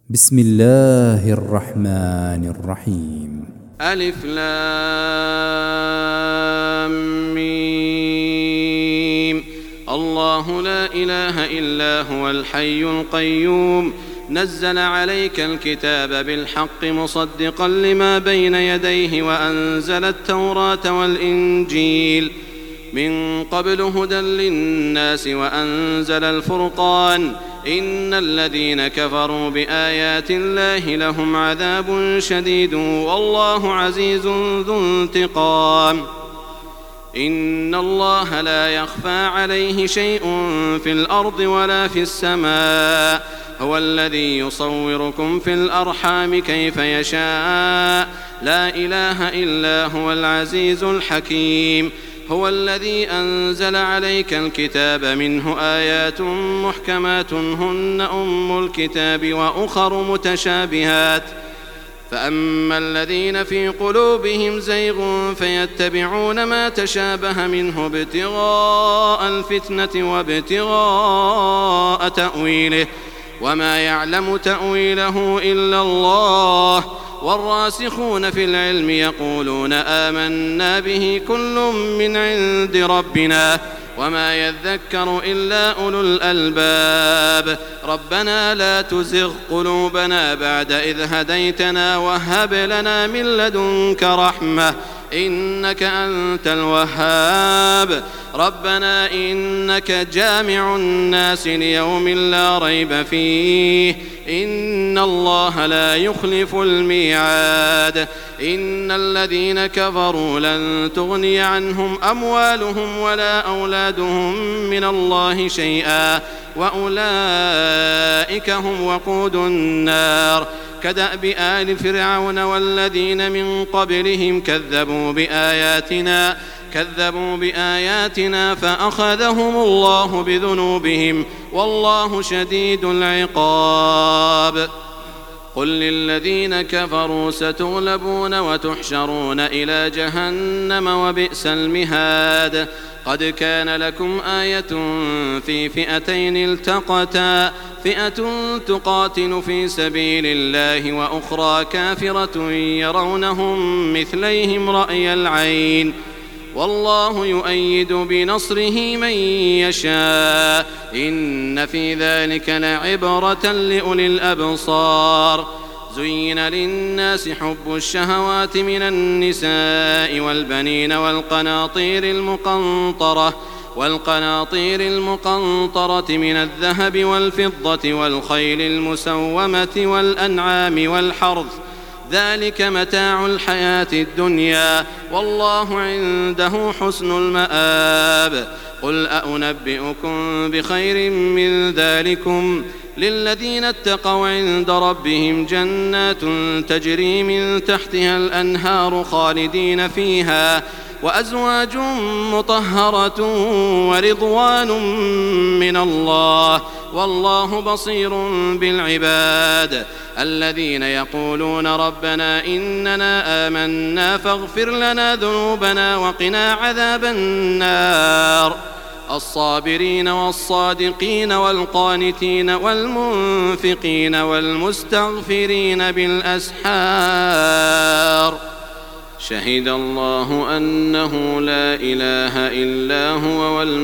بسم الله الرحمن الرحيم. ألف لام ميم. الله لا إله إلا هو الحي القيوم نزل عليك الكتاب بالحق مصدقا لما بين يديه وأنزل التوراة والإنجيل من قبل هدى للناس وأنزل الفرقان إن الذين كفروا بآيات الله لهم عذاب شديد والله عزيز ذو انتقام. إن الله لا يخفى عليه شيء في الأرض ولا في السماء هو الذي يصوركم في الأرحام كيف يشاء لا إله إلا هو العزيز الحكيم. هو الذي أنزل عليك الكتاب منه آيات محكمات هن أم الكتاب وأخر متشابهات فأما الذين في قلوبهم زيغ فيتبعون ما تشابه منه ابتغاء الفتنة وابتغاء تأويله وما يعلم تأويله إلا الله والراسخون في العلم يقولون آمنا به كل من عند ربنا وما يذكر إلا أولو الألباب. ربنا لا تزغ قلوبنا بعد إذ هديتنا وهب لنا من لدنك رحمة إنك أنت الوهاب. ربنا إنك جامع الناس ليوم لا ريب فيه إن الله لا يخلف الميعاد. إن الذين كفروا لن تغني عنهم أموالهم ولا أولادهم من الله شيئا وأولئك هم وقود النار. كدأب آل فرعون والذين من قبلهم كذبوا بآياتنا فأخذهم الله بذنوبهم والله شديد العقاب. قل للذين كفروا ستغلبون وتحشرون إلى جهنم وبئس المهاد. قد كان لكم آية في فئتين التقتا فئة تقاتل في سبيل الله وأخرى كافرة يرونهم مثليهم رأي العين والله يؤيد بنصره من يشاء إن في ذلك لعبرة لأولي الأبصار. زين للناس حب الشهوات من النساء والبنين والقناطير المقنطرة من الذهب والفضة والخيل المسومة والأنعام والحرث ذلك متاع الحياة الدنيا والله عنده حسن المآب. قل أنبئكم بخير من ذلكم للذين اتقوا عند ربهم جنات تجري من تحتها الأنهار خالدين فيها وأزواج مطهرة ورضوان من الله والله بصير بالعباد. الذين يقولون ربنا إننا آمنا فاغفر لنا ذنوبنا وقنا عذاب النار. الصابرين والصادقين والقانتين والمنفقين والمستغفرين بالأسحار. شهد الله أنه لا إله إلا هو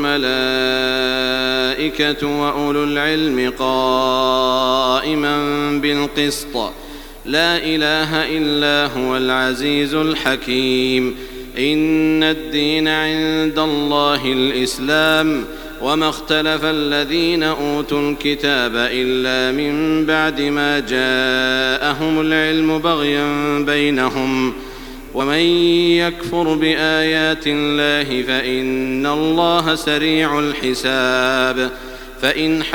والملائكة وأولو العلم قائما بالقسط لا إله إلا هو العزيز الحكيم. إن الدين عند الله الإسلام وما اختلف الذين أوتوا الكتاب إلا من بعد ما جاءهم العلم بغيا بينهم ومن يكفر بآيات الله فإن الله سريع الحساب. فإن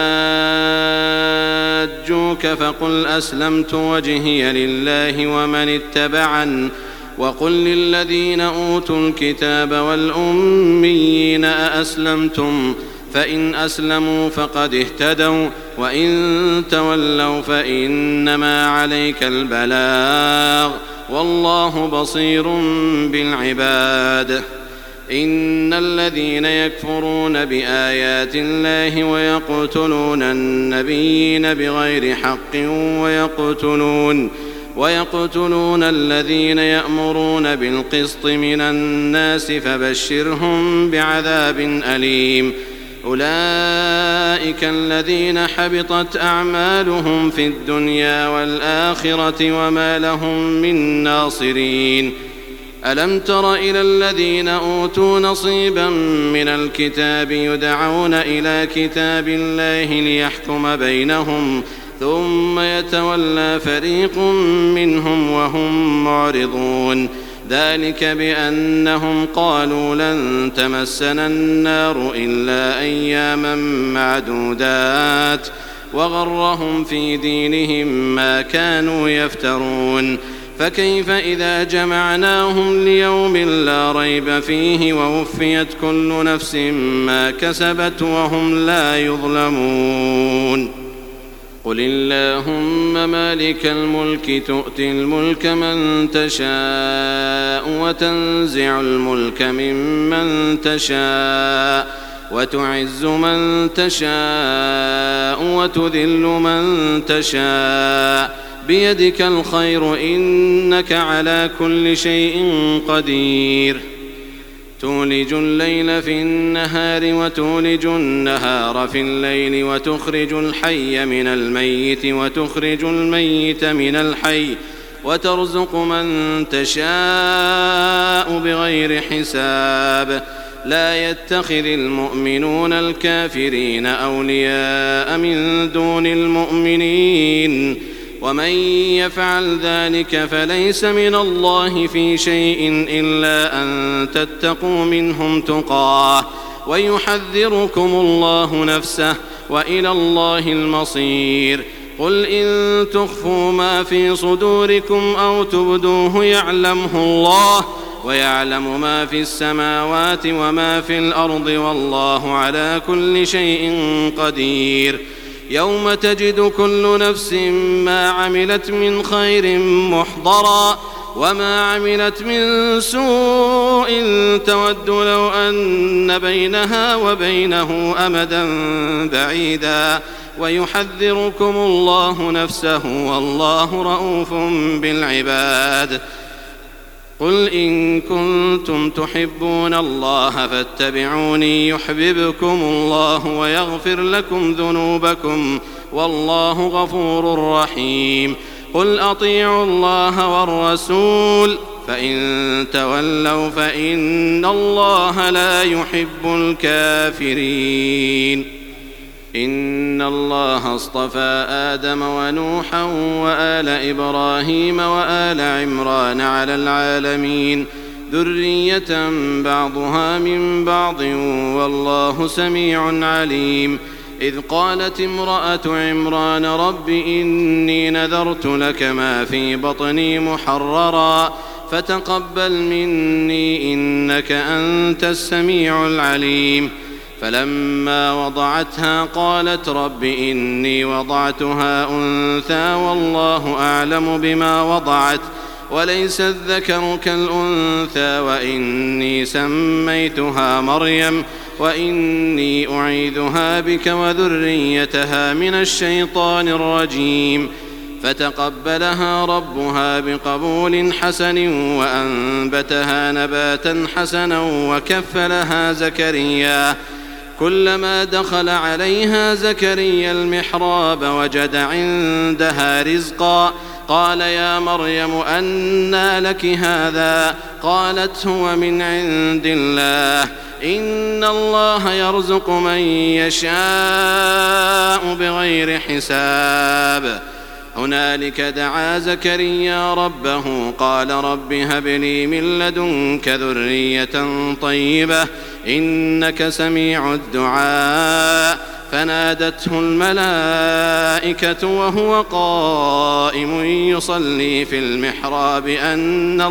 حاجوك فقل أسلمت وجهي لله ومن اتبعن وقل للذين أوتوا الكتاب والأميين أأسلمتم فإن أسلموا فقد اهتدوا وإن تولوا فإنما عليك البلاغ والله بصير بالعباد. إن الذين يكفرون بآيات الله ويقتلون النبيين بغير حق ويقتلون الذين يأمرون بالقسط من الناس فبشرهم بعذاب أليم. أولئك الذين حبطت أعمالهم في الدنيا والآخرة وما لهم من ناصرين. ألم تر إلى الذين أوتوا نصيبا من الكتاب يدعون إلى كتاب الله ليحكم بينهم ثم يتولى فريق منهم وهم معرضون. ذلك بأنهم قالوا لن تمسنا النار إلا أياما معدودات وغرهم في دينهم ما كانوا يفترون. فكيف إذا جمعناهم ليوم لا ريب فيه ووفيت كل نفس ما كسبت وهم لا يظلمون. قل اللهم مالك الملك تؤتي الملك من تشاء وتنزع الملك ممن تشاء وتعز من تشاء وتذل من تشاء بيدك الخير إنك على كل شيء قدير. تولج الليل في النهار وتولج النهار في الليل وتخرج الحي من الميت وتخرج الميت من الحي وترزق من تشاء بغير حساب. لا يتخذ المؤمنون الكافرين أولياء من دون المؤمنين ومن يفعل ذلك فليس من الله في شيء إلا أن تتقوا منهم تقاه ويحذركم الله نفسه وإلى الله المصير. قل إن تخفوا ما في صدوركم أو تبدوه يعلمه الله ويعلم ما في السماوات وما في الأرض والله على كل شيء قدير. يوم تجد كل نفس ما عملت من خير محضرا وما عملت من سوء تود لو أن بينها وبينه أمدا بعيدا ويحذركم الله نفسه والله رؤوف بالعباد. قل إن كنتم تحبون الله فاتبعوني يحببكم الله ويغفر لكم ذنوبكم والله غفور رحيم. قل أطيعوا الله والرسول فإن تولوا فإن الله لا يحب الكافرين. إن الله اصطفى آدم ونوحا وآل إبراهيم وآل عمران على العالمين ذرية بعضها من بعض والله سميع عليم. إذ قالت امرأة عمران رب إني نذرت لك ما في بطني محررا فتقبل مني إنك أنت السميع العليم. فلما وضعتها قالت رب إني وضعتها أنثى والله أعلم بما وضعت وليس الذكر كالأنثى وإني سميتها مريم وإني أعيذها بك وذريتها من الشيطان الرجيم. فتقبلها ربها بقبول حسن وأنبتها نباتا حسنا وكفلها زكريا. كلما دخل عليها زكريا المحراب وجد عندها رزقا قال يا مريم أنى لك هذا قالت هو من عند الله إن الله يرزق من يشاء بغير حساب. هنالك دعا زكريا ربه قال رب هب لي من لدنك ذرية طيبة إنك سميع الدعاء. فنادته الملائكة وهو قائم يصلي في المحراب أن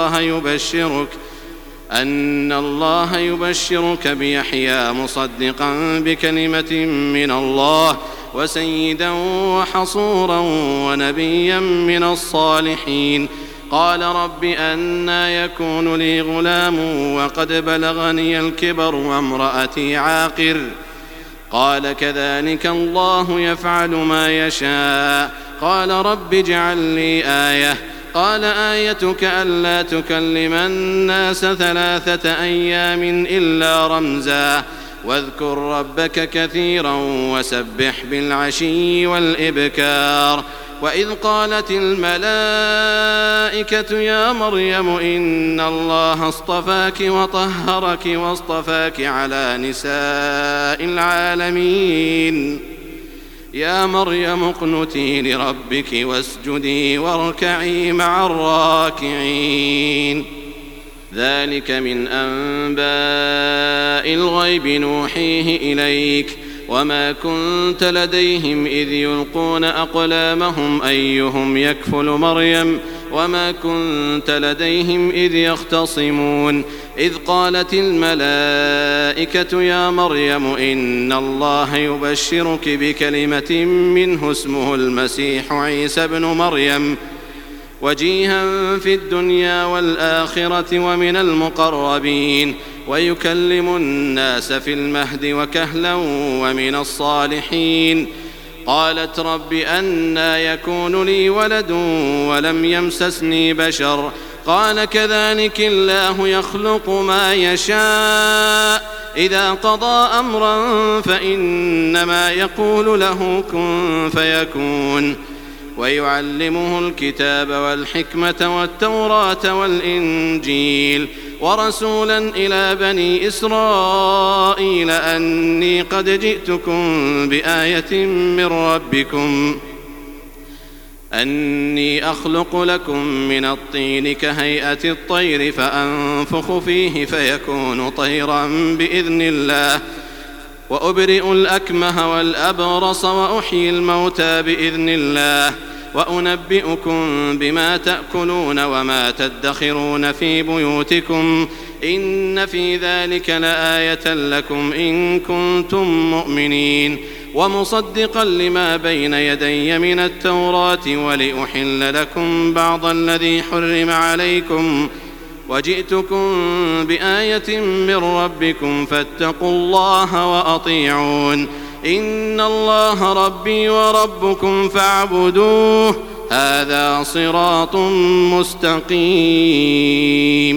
الله يبشرك بيحيى مصدقا بكلمة من الله وسيدا وحصورا ونبيا من الصالحين. قال رب أنى يكون لي غلام وقد بلغني الكبر وامرأتي عاقر قال كذلك الله يفعل ما يشاء قال رب اجعل لي آية قال آيتك ألا تكلم الناس 3 أيام إلا رمزا واذكر ربك كثيرا وسبح بالعشي والإبكار وإذ قالت الملائكة يا مريم إن الله اصطفاك وطهرك واصطفاك على نساء العالمين يا مريم اقنتي لربك واسجدي واركعي مع الراكعين ذلك من أنباء الغيب نوحيه إليك وما كنت لديهم إذ يلقون أقلامهم أيهم يكفل مريم وما كنت لديهم إذ يختصمون إذ قالت الملائكة يا مريم إن الله يبشرك بكلمة منه اسمه المسيح عيسى ابن مريم وجيها في الدنيا والآخرة ومن المقربين ويكلم الناس في المهد وكهلا ومن الصالحين قالت رب أنى يكون لي ولد ولم يمسسني بشر قال كذلك الله يخلق ما يشاء إذا قضى أمرا فإنما يقول له كن فيكون ويعلمه الكتاب والحكمة والتوراة والإنجيل ورسولا إلى بني إسرائيل أني قد جئتكم بآية من ربكم أني أخلق لكم من الطين كهيئة الطير فأنفخ فيه فيكون طيرا بإذن الله وأبرئ الأكمه والأبرص وأحيي الموتى بإذن الله وأنبئكم بما تأكلون وما تدخرون في بيوتكم إن في ذلك لآية لكم إن كنتم مؤمنين ومصدقا لما بين يدي من التوراة ولأحل لكم بعض الذي حرم عليكم وجئتكم بآية من ربكم فاتقوا الله وأطيعون إن الله ربي وربكم فاعبدوه هذا صراط مستقيم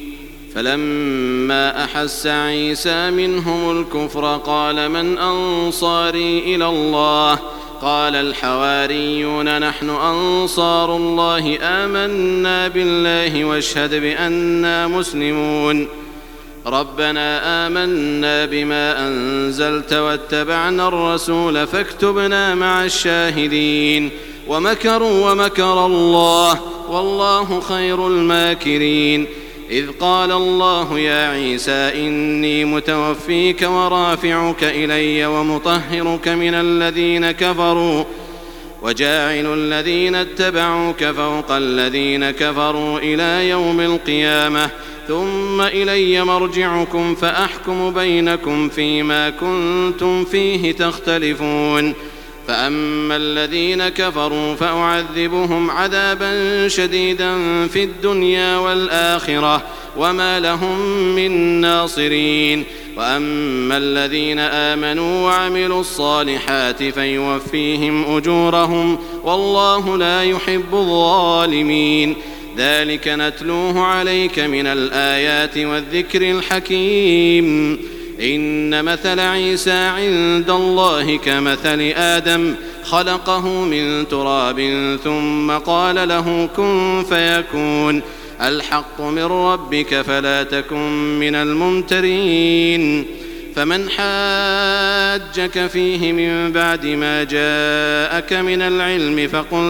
فلما أحس عيسى منهم الكفر قال من أنصاري إلى الله قال الحواريون نحن أنصار الله آمنا بالله واشهد بأننا مسلمون ربنا آمنا بما أنزلت واتبعنا الرسول فاكتبنا مع الشاهدين ومكروا ومكر الله والله خير الماكرين إذ قال الله يا عيسى إني متوفيك ورافعك إلي ومطهرك من الذين كفروا وجاعل الذين اتبعوك فوق الذين كفروا إلى يوم القيامة ثم إلي مرجعكم فأحكم بينكم فيما كنتم فيه تختلفون فأما الذين كفروا فأعذبهم عذابا شديدا في الدنيا والآخرة وما لهم من ناصرين وأما الذين آمنوا وعملوا الصالحات فيوفيهم أجورهم والله لا يحب الظالمين ذلك نتلوه عليك من الآيات والذكر الحكيم إن مثل عيسى عند الله كمثل آدم خلقه من تراب ثم قال له كن فيكون الحق من ربك فلا تكن من الممترين فمن حاجك فيه من بعد ما جاءك من العلم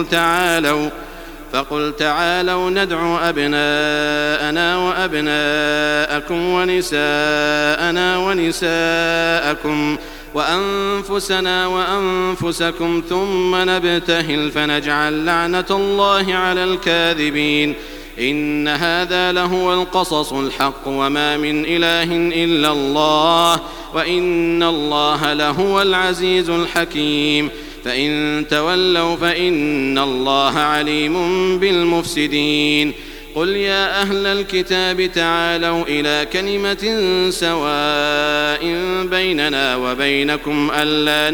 فقل تعالوا ندعو أبناءنا وأبناءكم ونساءنا ونساءكم وأنفسنا وأنفسكم ثم نبتهل فنجعل لعنة الله على الكاذبين إن هذا لهو القصص الحق وما من إله إلا الله وإن الله لهو العزيز الحكيم فإن تولوا فإن الله عليم بالمفسدين قل يا أهل الكتاب تعالوا إلى كلمة سواء بيننا وبينكم ألا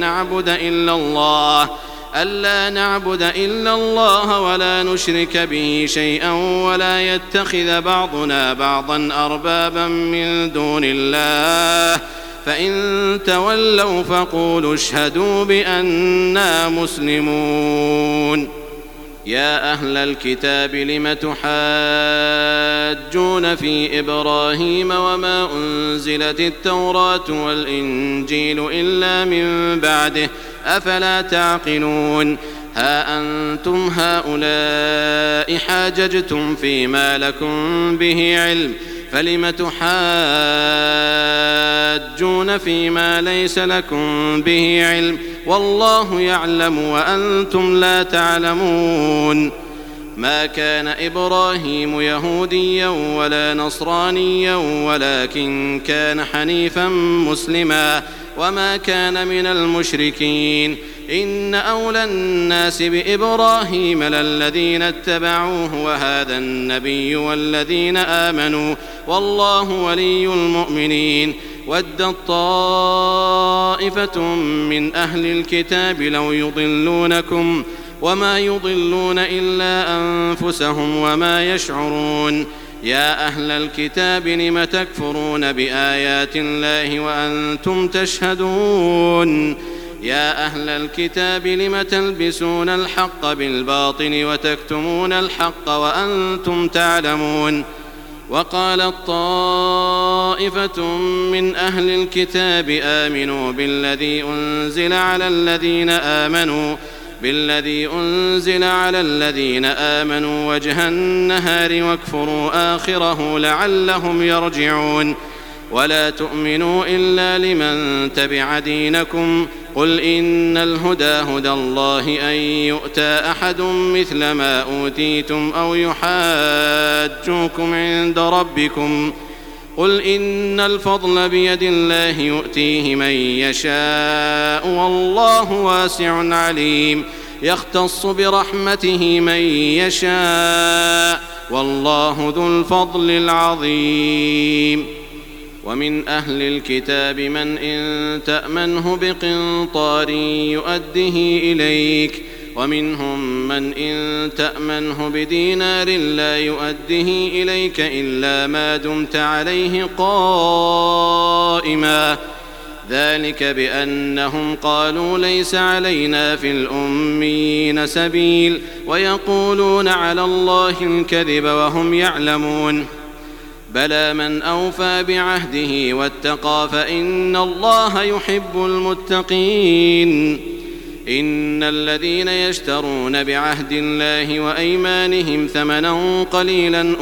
نعبد إلا الله ولا نشرك به شيئا ولا يتخذ بعضنا بعضا أربابا من دون الله فإن تولوا فقولوا اشهدوا بأننا مسلمون يا أهل الكتاب لم تحاجون في إبراهيم وما أنزلت التوراة والإنجيل إلا من بعده أفلا تعقلون ها أنتم هؤلاء حاججتم فيما لكم به علم فلم تحاجون فيما ليس لكم به علم والله يعلم وأنتم لا تعلمون ما كان إبراهيم يهوديا ولا نصرانيا ولكن كان حنيفا مسلما وما كان من المشركين إن أولى الناس بإبراهيم للذين اتبعوه وهذا النبي والذين آمنوا والله ولي المؤمنين ودت طائفة من أهل الكتاب لو يضلونكم وما يضلون إلا أنفسهم وما يشعرون يا أهل الكتاب لم تكفرون بآيات الله وأنتم تشهدون يا أهل الكتاب لم تلبسون الحق بالباطل وتكتمون الحق وأنتم تعلمون وقالت طائفة من أهل الكتاب آمنوا بالذي أنزل على الذين آمنوا وجه النهار واكفروا آخره لعلهم يرجعون ولا تؤمنوا إلا لمن تبع دينكم قل إن الهدى هدى الله أن يؤتى أحد مثل ما أوتيتم أو يحاجوكم عند ربكم قل إن الفضل بيد الله يؤتيه من يشاء والله واسع عليم يختص برحمته من يشاء والله ذو الفضل العظيم ومن أهل الكتاب من إن تأمنه بقنطار يؤده إليك ومنهم من إن تأمنه بدينار لا يؤده إليك إلا ما دمت عليه قائما ذلك بأنهم قالوا ليس علينا في الأميين سبيل ويقولون على الله الكذب وهم يعلمون بلى من أوفى بعهده واتقى فإن الله يحب المتقين إن الذين يشترون بعهد الله وأيمانهم ثمنا قليلا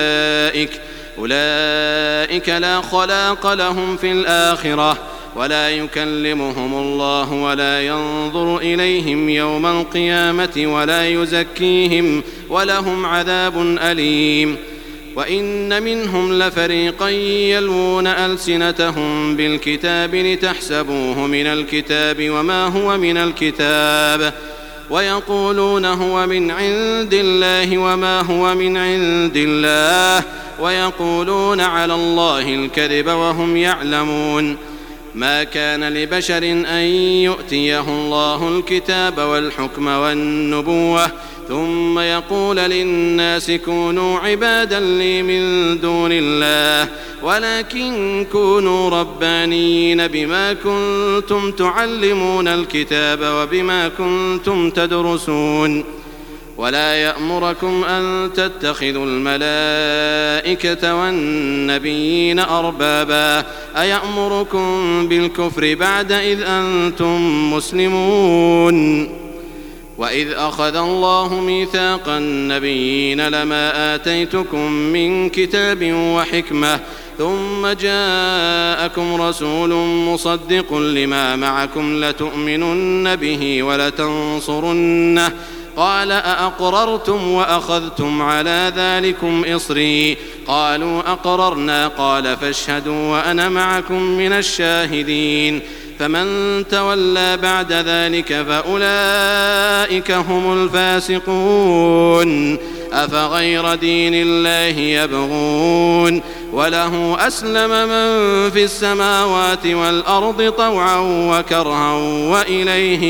أولئك لا خلاق لهم في الآخرة ولا يكلمهم الله ولا ينظر إليهم يوم القيامة ولا يزكيهم ولهم عذاب أليم وإن منهم لفريقا يلوون ألسنتهم بالكتاب لتحسبوه من الكتاب وما هو من الكتاب ويقولون هو من عند الله وما هو من عند الله ويقولون على الله الكذب وهم يعلمون ما كان لبشر أن يؤتيه الله الكتاب والحكم والنبوة ثم يقول للناس كونوا عبادا لي من دون الله ولكن كونوا ربانيين بما كنتم تعلمون الكتاب وبما كنتم تدرسون ولا يأمركم أن تتخذوا الملائكة والنبيين أربابا أيأمركم بالكفر بعد إذ أنتم مسلمون وإذ أخذ الله ميثاق النبيين لما آتيتكم من كتاب وحكمة ثم جاءكم رسول مصدق لما معكم لتؤمنن به ولتنصرنه قال أأقررتم وأخذتم على ذلكم إصري قالوا أقررنا قال فاشهدوا وأنا معكم من الشاهدين فمن تولى بعد ذلك فأولئك هم الفاسقون أفغير دين الله يبغون وله أسلم من في السماوات والأرض طوعا وكرها وإليه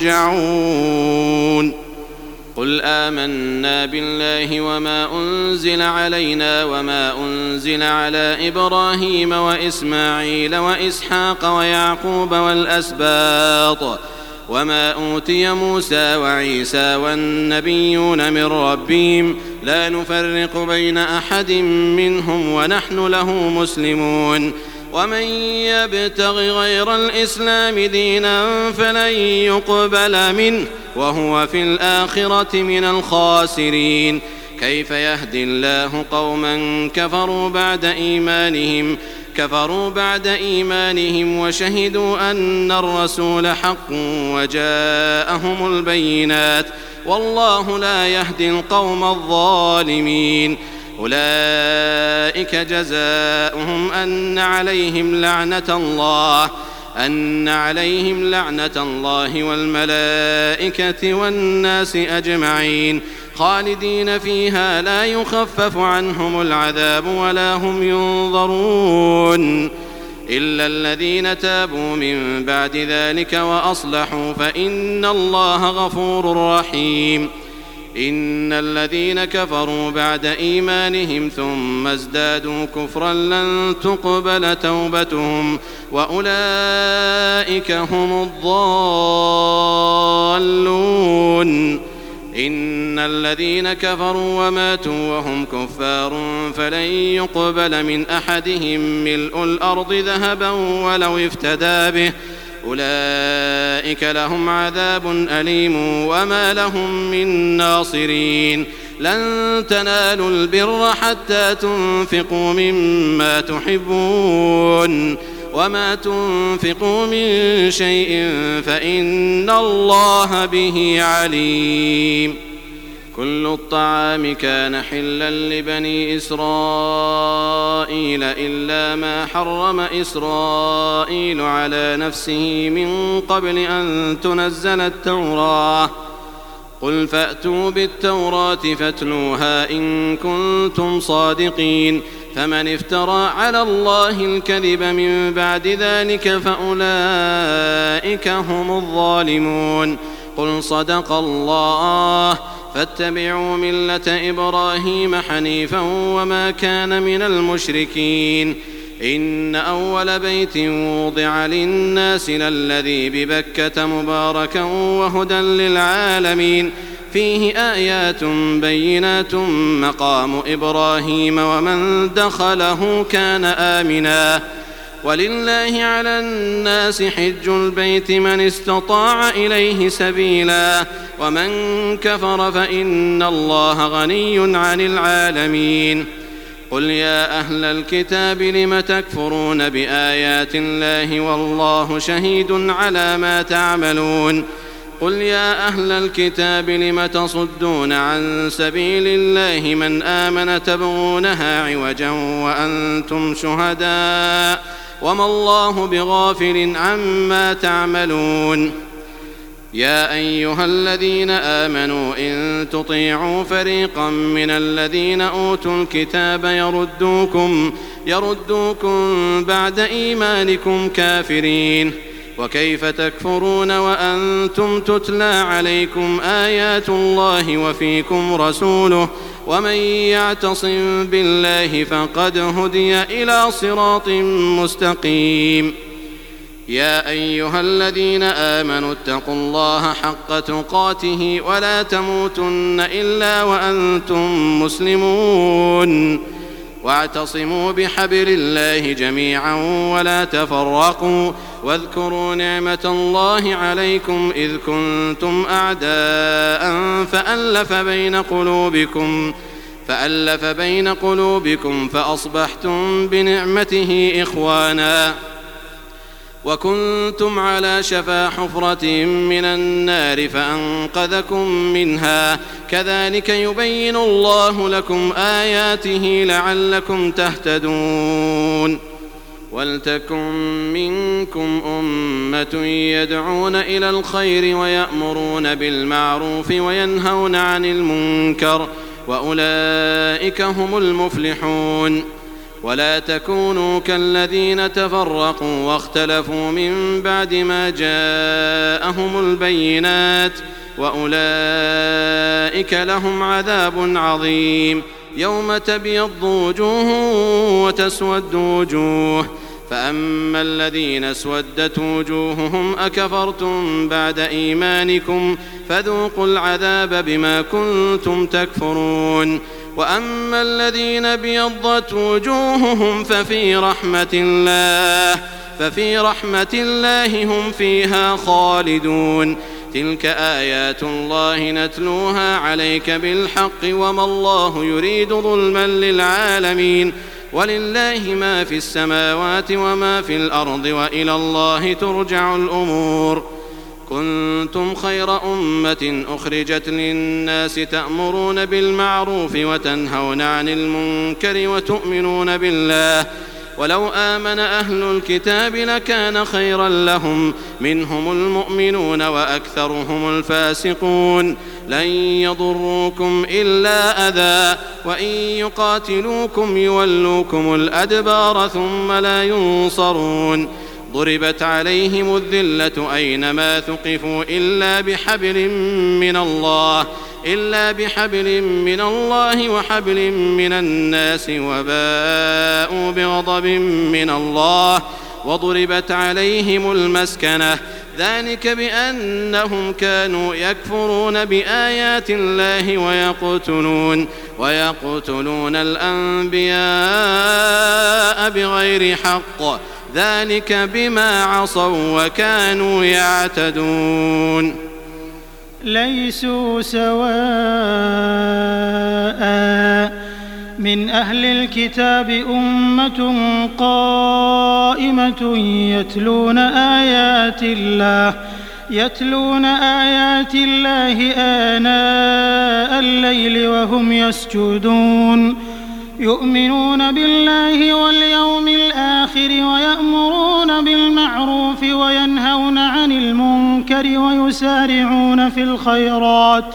يرجعون قل آمنا بالله وما أنزل علينا وما أنزل على إبراهيم وإسماعيل وإسحاق ويعقوب والأسباط وما أوتي موسى وعيسى والنبيون من ربهم لا نفرق بين أحد منهم ونحن له مسلمون ومن يبتغ غير الإسلام دينا فلن يقبل منه وهو في الآخرة من الخاسرين كيف يهدي الله قوما كفروا بعد إيمانهم وشهدوا أن الرسول حق وجاءهم البينات والله لا يهدي القوم الظالمين أولئك جزاؤهم أن عليهم لعنة الله والملائكة والناس أجمعين خالدين فيها لا يخفف عنهم العذاب ولا هم ينظرون إلا الذين تابوا من بعد ذلك وأصلحوا فإن الله غفور رحيم إن الذين كفروا بعد إيمانهم ثم ازدادوا كفرا لن تقبل توبتهم وأولئك هم الضالون إن الذين كفروا وماتوا وهم كفار فلن يقبل من أحدهم ملء الأرض ذهبا ولو افتدى به أولئك لهم عذاب أليم وما لهم من ناصرين لن تنالوا البر حتى تنفقوا مما تحبون وما تنفقوا من شيء فإن الله به عليم كل الطعام كان حلا لبني إسرائيل إلا ما حرم إسرائيل على نفسه من قبل أن تنزل التوراة قل فأتوا بالتوراة فاتلوها إن كنتم صادقين فمن افترى على الله الكذب من بعد ذلك فأولئك هم الظالمون قل صدق الله فاتبعوا ملة إبراهيم حنيفا وما كان من المشركين إن أول بيت وضع للناس للذي ببكة مباركا وهدى للعالمين فيه آيات بينات مقام إبراهيم ومن دخله كان آمنا ولله على الناس حج البيت من استطاع إليه سبيلا ومن كفر فإن الله غني عن العالمين قل يا أهل الكتاب لم تكفرون بآيات الله والله شهيد على ما تعملون قل يا أهل الكتاب لم تصدون عن سبيل الله من آمن تبغونها عوجا وأنتم شهداء وما الله بغافل عما تعملون يا أيها الذين آمنوا إن تطيعوا فريقا من الذين أوتوا الكتاب يردوكم بعد إيمانكم كافرين وكيف تكفرون وأنتم تتلى عليكم آيات الله وفيكم رسوله ومن يعتصم بالله فقد هدي إلى صراط مستقيم يا أيها الذين آمنوا اتقوا الله حق تقاته ولا تموتن إلا وأنتم مسلمون واعتصموا بحبل الله جميعا ولا تفرقوا واذكروا نعمة الله عليكم إذ كنتم أعداء فألف بين قلوبكم فأصبحتم بنعمته إخوانا وكنتم على شفا حفرة من النار فأنقذكم منها كذلك يبين الله لكم آياته لعلكم تهتدون وَلْتَكُن مِّنكُمْ أُمَّةٌ يَدْعُونَ إِلَى الْخَيْرِ وَيَأْمُرُونَ بِالْمَعْرُوفِ وَيَنْهَوْنَ عَنِ الْمُنكَرِ وَأُولَئِكَ هُمُ المفلحون. ولا تكونوا كالذين تفرقوا واختلفوا من بعد ما جاءهم البينات وأولئك لهم عذاب عظيم. يوم تبيض وجوه وتسود وجوه، فأما الذين اسودت وجوههم أكفرتم بعد إيمانكم فذوقوا العذاب بما كنتم تكفرون. وأما الذين ابيضت وجوههم ففي رحمة الله هم فيها خالدون. تلك آيات الله نتلوها عليك بالحق وما الله يريد ظلما للعالمين. ولله ما في السماوات وما في الأرض وإلى الله ترجع الأمور. كنتم خير أمة أخرجت للناس تأمرون بالمعروف وتنهون عن المنكر وتؤمنون بالله. ولو آمن أهل الكتاب لكان خيرا لهم، منهم المؤمنون وأكثرهم الفاسقون. لن يضروكم إلا أذى، وإن يقاتلوكم يولوكم الأدبار ثم لا ينصرون. ضربت عليهم الذلة أينما ثقفوا إلا بحبل من الله وحبل من الناس وباءوا بغضب من الله وضربت عليهم المسكنة. ذلك بأنهم كانوا يكفرون بآيات الله ويقتلون الأنبياء بغير حق. ذلك بما عصوا وكانوا يعتدون. ليسوا سواء من أهل الكتاب أمة قائمة يتلون آيات الله آناء الليل وهم يسجدون، يؤمنون بالله واليوم الآخر ويأمرون بالمعروف وينهون عن المنكر ويسارعون في الخيرات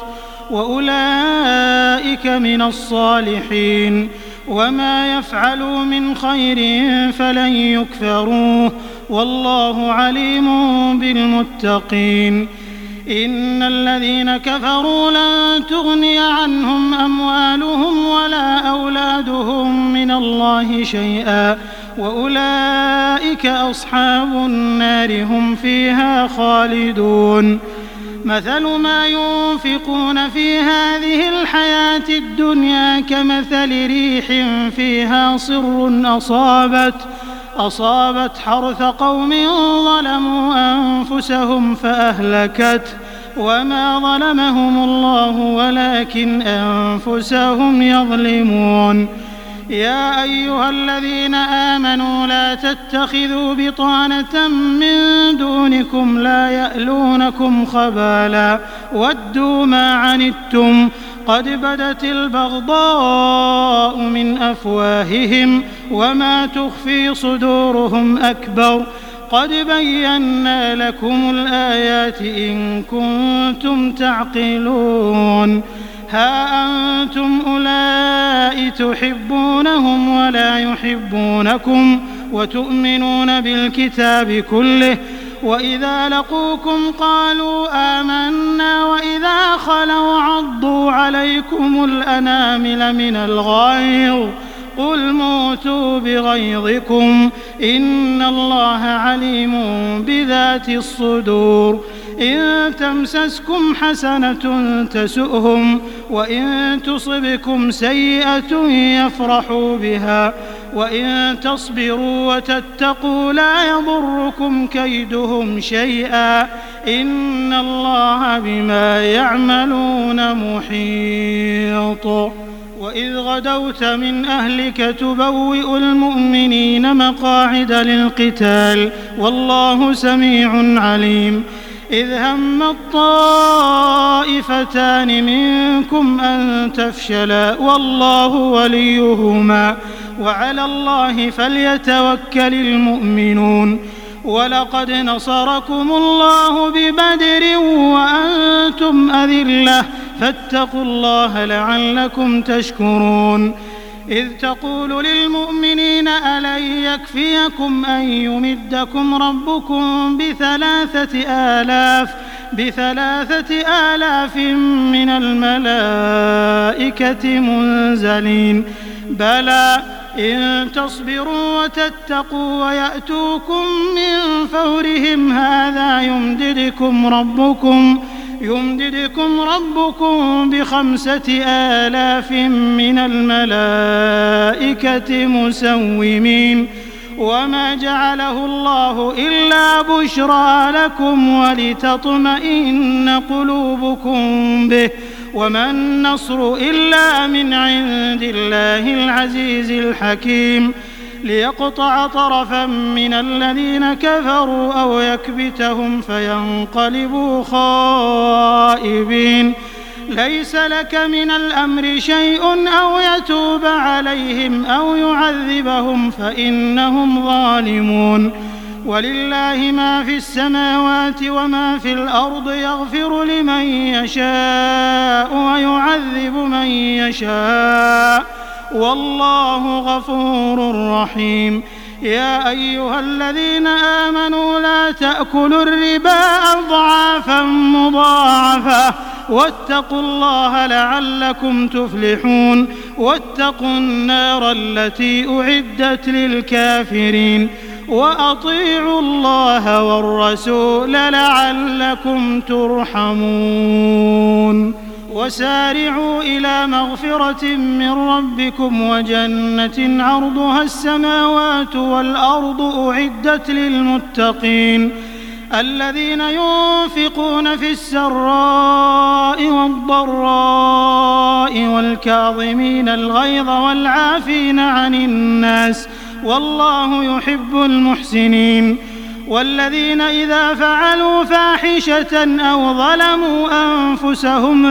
وأولئك من الصالحين. وما يفعلوا من خير فلن يكفروه والله عليم بالمتقين. إن الذين كفروا لن تغني عنهم أموالهم ولا أولادهم من الله شيئا وأولئك أصحاب النار هم فيها خالدون. مثل ما ينفقون في هذه الحياة الدنيا كمثل ريح فيها صر أصابت حرث قوم ظلموا أنفسهم فأهلكته وما ظلمهم الله ولكن أنفسهم يظلمون. يا أيها الذين آمنوا لا تتخذوا بطانة من دونكم لا يألونكم خبالا ودوا ما عنتم قد بدت البغضاء من أفواههم وما تخفي صدورهم أكبر قد بينا لكم الآيات إن كنتم تعقلون. ها أنتم أولئك تحبونهم ولا يحبونكم وتؤمنون بالكتاب كله وإذا لقوكم قالوا آمنا وإذا خلوا عضوا عليكم الأنامل من الغيظ قل موتوا بغيظكم إن الله عليم بذات الصدور. إن تمسسكم حسنة تسؤهم وإن تصبكم سيئة يفرحوا بها وإن تصبروا وتتقوا لا يضركم كيدهم شيئا إن الله بما يعملون محيط. وإذ غدوت من أهلك تبوئ المؤمنين مقاعد للقتال والله سميع عليم. إذ هم الطائفتان منكم أن تفشلا والله وليهما وعلى الله فليتوكل المؤمنون. ولقد نصركم الله ببدر وأنتم أذلة فاتقوا الله لعلكم تشكرون. إذ تقول للمؤمنين ألن يكفيكم أن يمدكم ربكم بثلاثة آلاف من الملائكة منزلين بلى إن تصبروا وتتقوا ويأتوكم من فورهم هذا يمددكم ربكم ب5,000 من الملائكة مسومين. وما جعله الله إلا بشرى لكم ولتطمئن قلوبكم به وما النصر إلا من عند الله العزيز الحكيم ليقطع طرفا من الذين كفروا أو يكبتهم فينقلبوا خائبين. ليس لك من الأمر شيء أو يتوب عليهم أو يعذبهم فإنهم ظالمون. ولله ما في السماوات وما في الأرض يغفر لمن يشاء ويعذب من يشاء والله غفور رحيم. يا أيها الذين آمنوا لا تأكلوا الربا أضعافا مضاعفة واتقوا الله لعلكم تفلحون. واتقوا النار التي أعدت للكافرين وأطيعوا الله والرسول لعلكم ترحمون. وسارعوا إلى مغفرة من ربكم وجنة عرضها السماوات والأرض أعدت للمتقين الذين ينفقون في السراء والضراء والكاظمين الغيظ والعافين عن الناس والله يحب المحسنين. والذين إذا فعلوا فاحشة أو ظلموا أنفسهم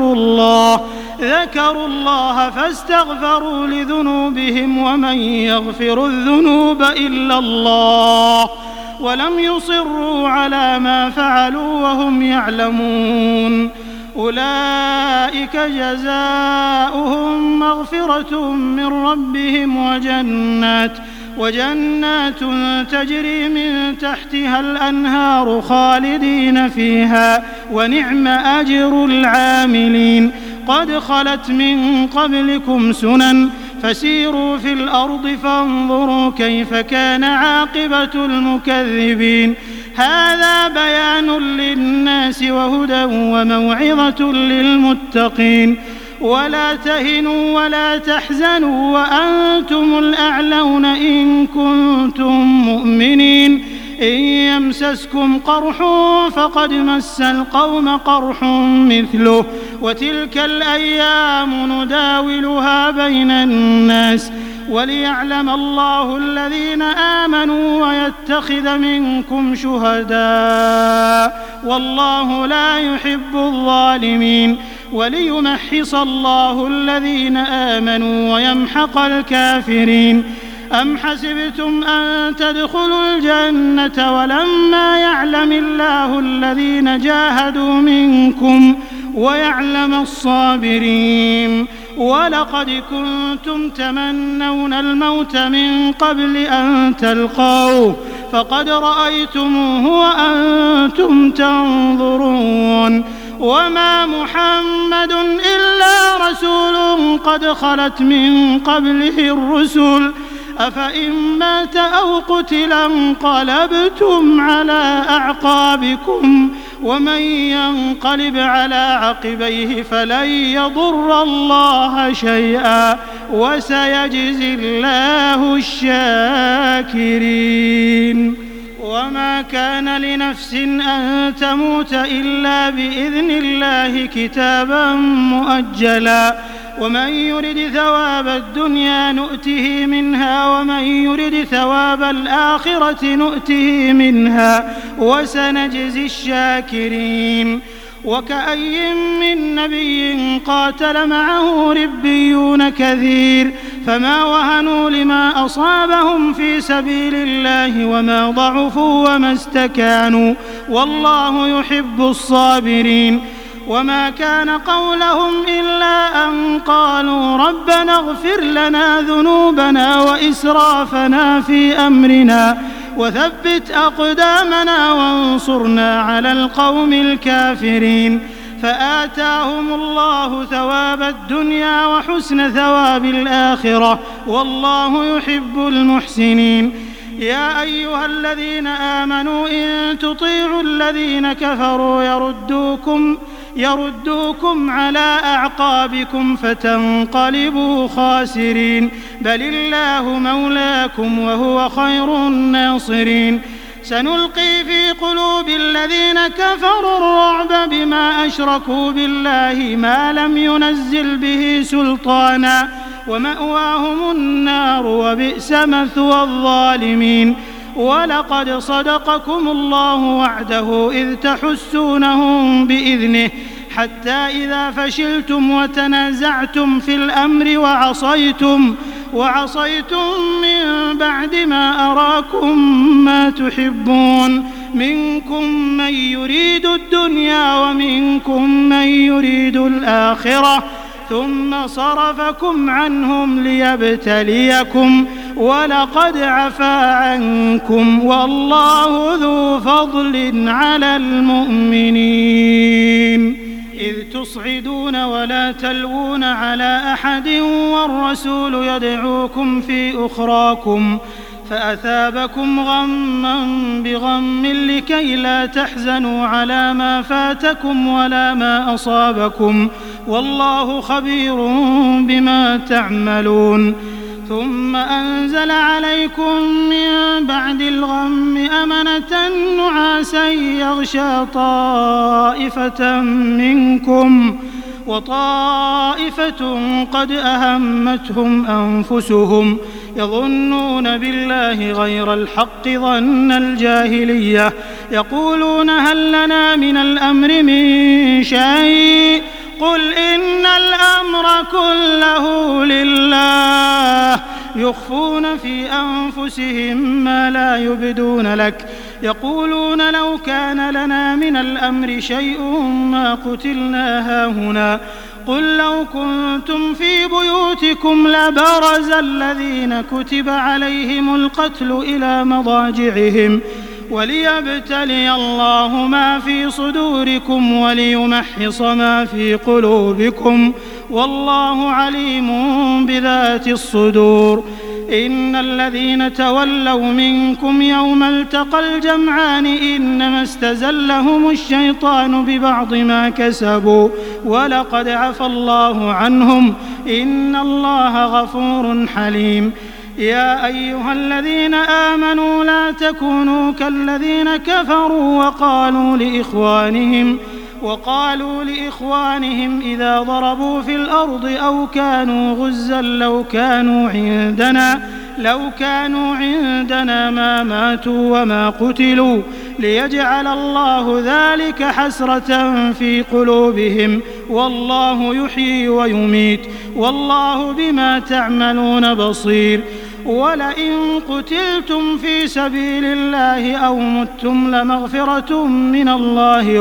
ذكروا الله فاستغفروا لذنوبهم ومن يغفر الذنوب إلا الله ولم يصروا على ما فعلوا وهم يعلمون. أولئك جزاؤهم مغفرة من ربهم وجنات تجري من تحتها الأنهار خالدين فيها ونعم أجر العاملين. قد خلت من قبلكم سنن فسيروا في الأرض فانظروا كيف كان عاقبة المكذبين. هذا بيان للناس وهدى وموعظة للمتقين. ولا تهنوا ولا تحزنوا وأنتم الأعلون إن كنتم مؤمنين. إن يمسسكم قرح فقد مس القوم قرح مثله وتلك الأيام نداولها بين الناس وليعلم الله الذين آمنوا ويتخذ منكم شهداء والله لا يحب الظالمين. وليمحص الله الذين آمنوا ويمحق الكافرين. أم حسبتم أن تدخلوا الجنة ولما يعلم الله الذين جاهدوا منكم ويعلم الصابرين. ولقد كنتم تمنون الموت من قبل أن تلقوه فقد رأيتموه وأنتم تنظرون. وما محمد إلا رسول قد خلت من قبله الرسل أفإن مات أو قتل انقلبتم على أعقابكم ومن ينقلب على عقبيه فلن يضر الله شيئا وسيجزي الله الشاكرين. وما كان لنفس أن تموت إلا بإذن الله كتابا مؤجلا ومن يرد ثواب الدنيا نؤته منها ومن يرد ثواب الآخرة نؤته منها وسنجزي الشاكرين. وكأي من نبي قاتل معه ربيون كثير فما وهنوا لما أصابهم في سبيل الله وما ضعفوا وما استكانوا والله يحب الصابرين. وما كان قولهم إلا أن قالوا ربنا اغفر لنا ذنوبنا وإسرافنا في أمرنا وثبت أقدامنا وانصرنا على القوم الكافرين. فآتاهم الله ثواب الدنيا وحسن ثواب الآخرة والله يحب المحسنين. يا أيها الذين آمنوا إن تطيعوا الذين كفروا يردوكم على أعقابكم فتنقلبوا خاسرين. بل الله مولاكم وهو خير الناصرين. سنلقي في قلوب الذين كفروا الرعب بما أشركوا بالله ما لم ينزل به سلطانا ومأواهم النار وبئس مثوى الظالمين. ولقد صدقكم الله وعده إذ تحسونهم بإذنه حتى إذا فشلتم وتنازعتم في الأمر وعصيتم من بعد ما أراكم ما تحبون منكم من يريد الدنيا ومنكم من يريد الآخرة ثم صرفكم عنهم ليبتليكم ولقد عفا عنكم والله ذو فضل على المؤمنين. إذ تصعدون ولا تلوون على أحد والرسول يدعوكم في أخراكم فأثابكم غما بغم لكي لا تحزنوا على ما فاتكم ولا ما أصابكم والله خبير بما تعملون. ثم أنزل عليكم من بعد الغم أمنة نعاسا يغشى طائفة منكم وطائفة قد أهمتهم أنفسهم يظنون بالله غير الحق ظن الجاهلية يقولون هل لنا من الأمر من شيء قل إن الأمر كله لله يخفون في أنفسهم ما لا يبدون لك يقولون لو كان لنا من الأمر شيء ما قتلنا هاهنا قل لو كنتم في بيوتكم لبرز الذين كتب عليهم القتل إلى مضاجعهم وليبتلي الله ما في صدوركم وليمحص ما في قلوبكم والله عليم بذات الصدور. إن الذين تولوا منكم يوم التقى الجمعان إنما استزلهم الشيطان ببعض ما كسبوا ولقد عفى الله عنهم إن الله غفور حليم. يا أيها الذين آمنوا لا تكونوا كالذين كفروا وقالوا لإخوانهم إذا ضربوا في الأرض أو كانوا غزا لو كانوا عندنا ما ماتوا وما قتلوا ليجعل الله ذلك حسرة في قلوبهم والله يحيي ويميت والله بما تعملون بصير. ولئن قتلتم في سبيل الله أو متم لمغفرة من الله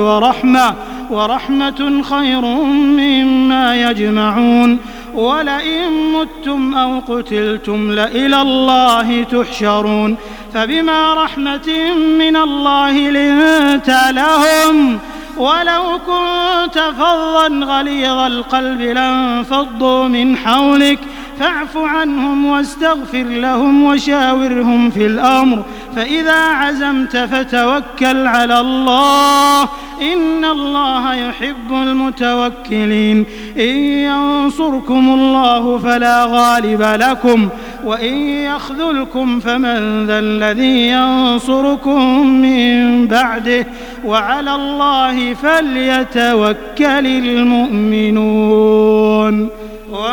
ورحمة خير مما يجمعون. ولئن متم أو قتلتم لإلى الله تحشرون. فبما رحمة من الله لنت لهم ولو كنت فظا غليظ القلب لانفضوا من حولك فاعف عنهم واستغفر لهم وشاورهم في الأمر فإذا عزمت فتوكل على الله إن الله يحب المتوكلين. إن ينصركم الله فلا غالب لكم وإن يخذلكم فمن ذا الذي ينصركم من بعده وعلى الله فليتوكل المؤمنون.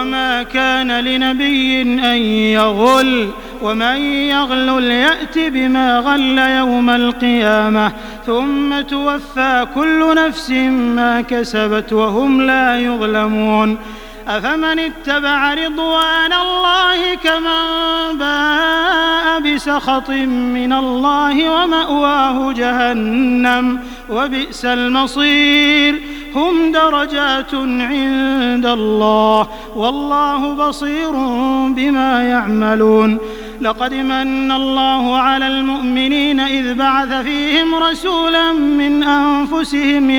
كان لنبي أن يغل ومن يغل يأت بما غل يوم القيامة ثم توفى كل نفس ما كسبت وهم لا يظلمون أفمن اتبع رضوان الله كمن باء بسخط من الله ومأواه جهنم وبئس المصير هم درجات عند الله والله بصير بما يعملون لقد من الله على المؤمنين إذ بعث فيهم رسولا من أنفسهم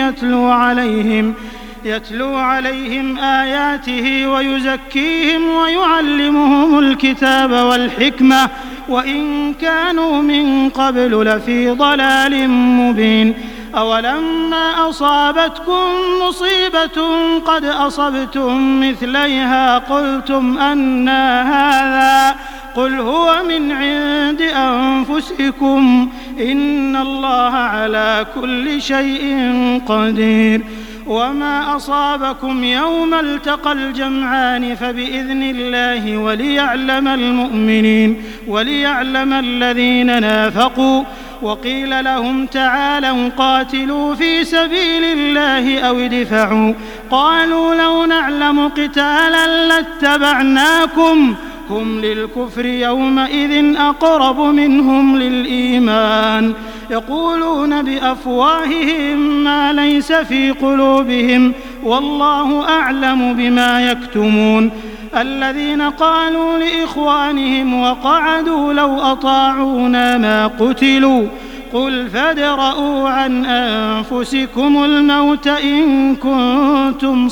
يتلو عليهم آياته ويزكيهم ويعلمهم الكتاب والحكمة وإن كانوا من قبل لفي ضلال مبين أولما أصابتكم مصيبة قد أصبتم مثليها قلتم أنى هذا قل هو من عند أنفسكم إن الله على كل شيء قدير وما أصابكم يوم التقى الجمعان فبإذن الله وليعلم الذين نافقوا وقيل لهم تعالوا قاتلوا في سبيل الله أو ادفعوا قالوا لو نعلم قتالا لاتبعناكم هم للكفر يومئذ أقرب منهم للإيمان يقولون بأفواههم ما ليس في قلوبهم والله أعلم بما يكتمون الذين قالوا لإخوانهم وقعدوا لو أطاعونا ما قتلوا قل فادرءوا عن أنفسكم الموت إن كنتم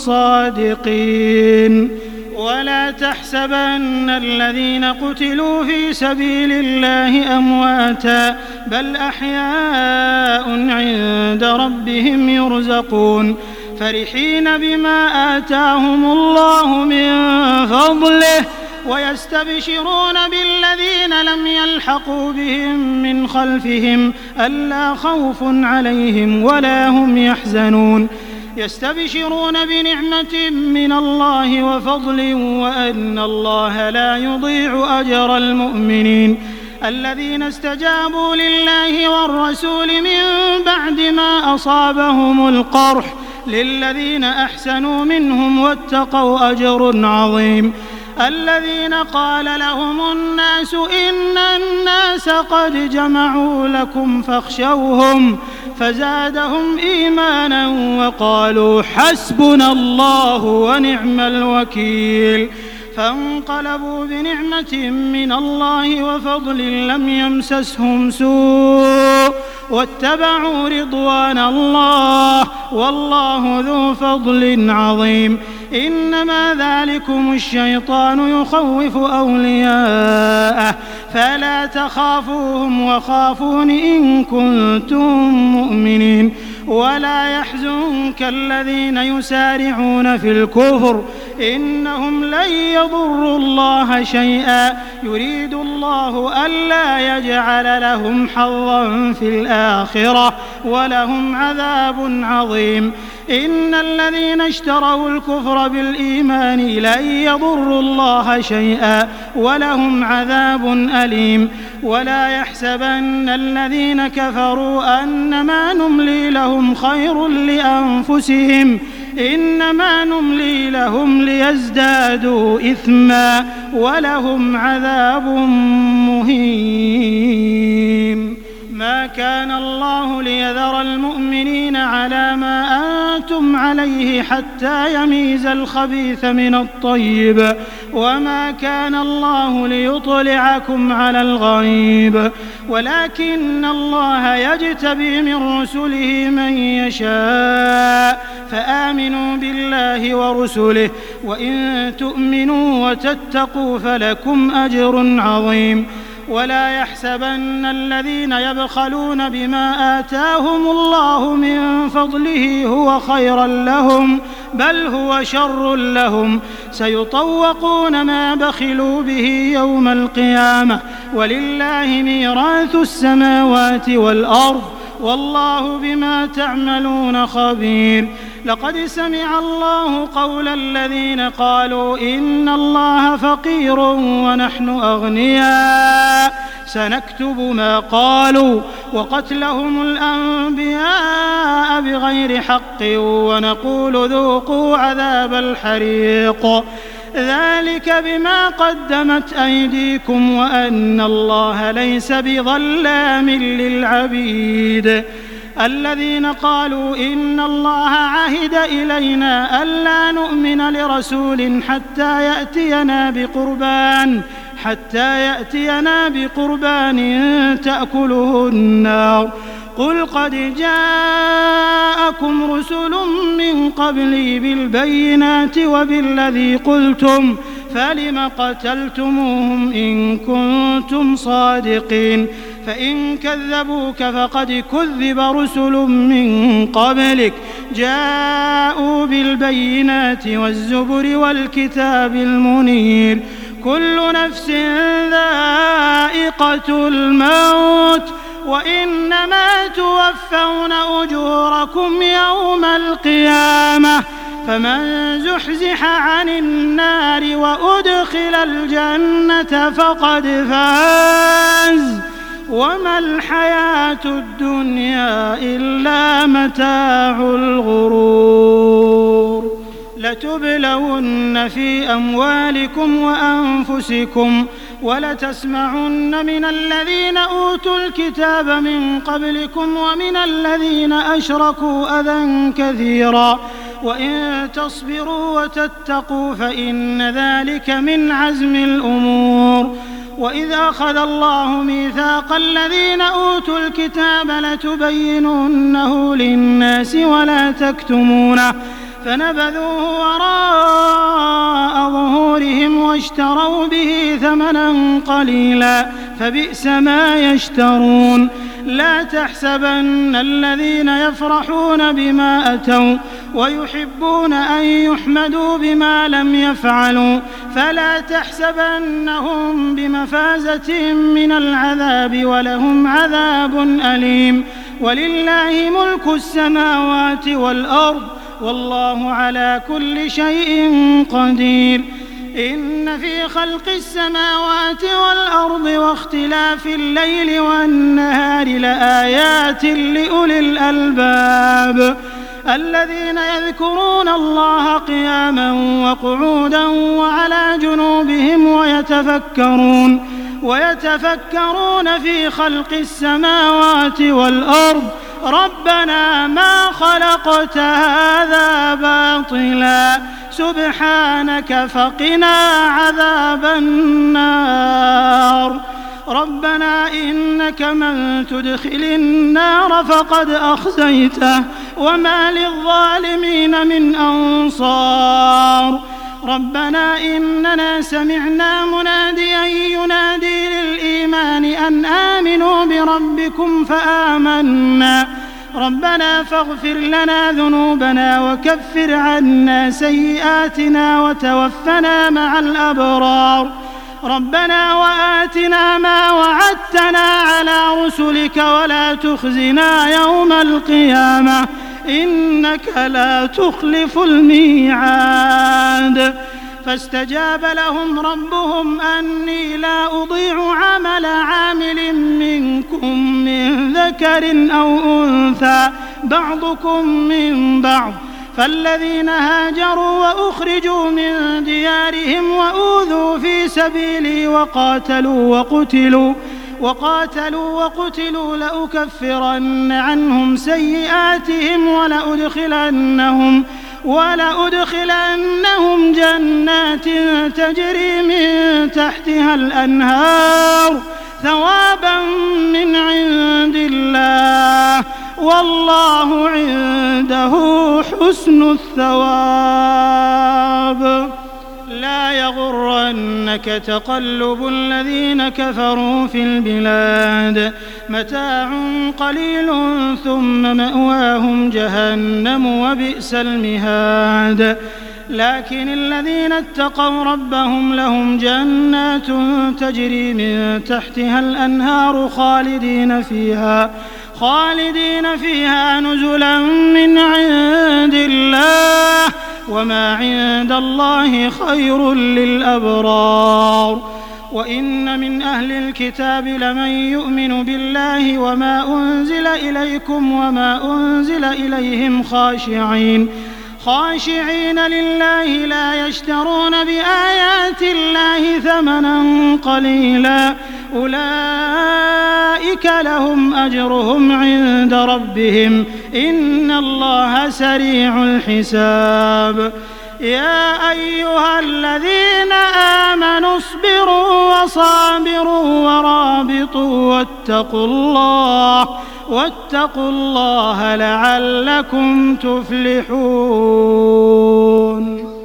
صادقين ولا تحسبن الذين قتلوا في سبيل الله أمواتا بل أحياء عند ربهم يرزقون فرحين بما آتاهم الله من فضله ويستبشرون بالذين لم يلحقوا بهم من خلفهم ألا خوف عليهم ولا هم يحزنون يستبشرون بنعمة من الله وفضل وأن الله لا يضيع أجر المؤمنين الذين استجابوا لله والرسول من بعد ما أصابهم القرح للذين أحسنوا منهم واتقوا أجر عظيم الذين قال لهم الناس إن الناس قد جمعوا لكم فاخشوهم فزادهم إيمانا وقالوا حسبنا الله ونعم الوكيل فانقلبوا بنعمة من الله وفضل لم يمسسهم سوء واتبعوا رضوان الله والله ذو فضل عظيم إنما ذلكم الشيطان يخوف أولياءه فلا تخافوهم وخافون إن كنتم مؤمنين ولا يحزنك الذين يسارعون في الكفر إنهم لن يضروا الله شيئا يريد الله ألا يجعل لهم حظا في الآخرة ولهم عذاب عظيم إن الذين اشتروا الكفر بالإيمان لن يضروا الله شيئا ولهم عذاب أليم ولا يحسبن الذين كفروا أنما نملي لهم خير لأنفسهم إنما نملي لهم ليزدادوا إثما ولهم عذاب مهين ما كان الله ليذر المؤمنين على ما أنتم عليه حتى يميز الخبيث من الطيب وما كان الله ليطلعكم على الغيب ولكن الله يجتبي من رسله من يشاء فآمنوا بالله ورسله وإن تؤمنوا وتتقوا فلكم أجر عظيم ولا يحسبن الذين يبخلون بما آتاهم الله من فضله هو خيرا لهم بل هو شر لهم سيطوقون ما بخلوا به يوم القيامة ولله ميراث السماوات والأرض والله بما تعملون خبير لقد سمع الله قول الذين قالوا إن الله فقير ونحن أغنياء سنكتب ما قالوا وقتلهم الأنبياء بغير حق ونقول ذوقوا عذاب الحريق ذلك بما قدمت أيديكم وأن الله ليس بظلام للعبيد الذين قالوا إن الله عهد إلينا ألا نؤمن لرسول حتى يأتينا بقربان تأكله النار قل قد جاءكم رسل من قبلي بالبينات وبالذي قلتم فلم قتلتموهم إن كنتم صادقين فإن كذبوك فقد كذب رسل من قبلك جاءوا بالبينات والزبر والكتاب المنير كل نفس ذائقة الموت وإنما توفون أجوركم يوم القيامة فمن زحزح عن النار وأدخل الجنة فقد فاز وما الحياة الدنيا إلا متاع الغرور لتبلون في أموالكم وأنفسكم ولتسمعن من الذين أوتوا الكتاب من قبلكم ومن الذين أشركوا أذى كثيرا وإن تصبروا وتتقوا فإن ذلك من عزم الأمور وإذ أخذ الله ميثاق الذين أوتوا الكتاب لتبيننه للناس ولا تكتمونه فنبذوه وراء ظهورهم واشتروا به ثمنا قليلا فبئس ما يشترون لا تحسبن الذين يفرحون بما أتوا ويحبون أن يحمدوا بما لم يفعلوا فلا تحسبنهم بمفازة من العذاب ولهم عذاب أليم ولله ملك السماوات والأرض والله على كل شيء قدير إن في خلق السماوات والأرض واختلاف الليل والنهار لآيات لأولي الألباب الذين يذكرون الله قياما وقعودا وعلى جنوبهم ويتفكرون في خلق السماوات والأرض ربنا ما خلقت هذا باطلا سبحانك فقنا عذاب النار ربنا إنك من تدخل النار فقد أخزيته وما للظالمين من أنصار ربنا إننا سمعنا مناديا ينادي للإيمان أن آمنوا بربكم فآمنا ربنا فاغفر لنا ذنوبنا وكفر عنا سيئاتنا وتوفنا مع الأبرار ربنا وآتنا ما وعدتنا على رسلك ولا تخزنا يوم القيامة إنك لا تخلف الميعاد فاستجاب لهم ربهم أني لا أضيع عمل عامل منكم من ذكر أو أنثى بعضكم من بعض فالذين هاجروا وأخرجوا من ديارهم وأوذوا في سبيلي وقاتلوا لأكفرن عنهم سيئاتهم ولأدخلنهم جنات تجري من تحتها الأنهار ثوابا من عند الله والله عنده حسن الثواب لا يغرنك تقلب الذين كفروا في البلاد متاع قليل ثم مأواهم جهنم وبئس المهاد لكن الذين اتقوا ربهم لهم جنات تجري من تحتها الأنهار خالدين فيها نزلا من عند الله وما عند الله خير للأبرار. وإن من أهل الكتاب لمن يؤمن بالله وما أنزل إليكم وما أنزل إليهم خاشعين لله لا يشترون بآيات الله ثمنا قليلا أولئك لهم أجرهم عند ربهم إن الله سريع الحساب. يا أيها الذين آمنوا اصبروا وصابروا ورابطوا واتقوا الله لعلكم تفلحون.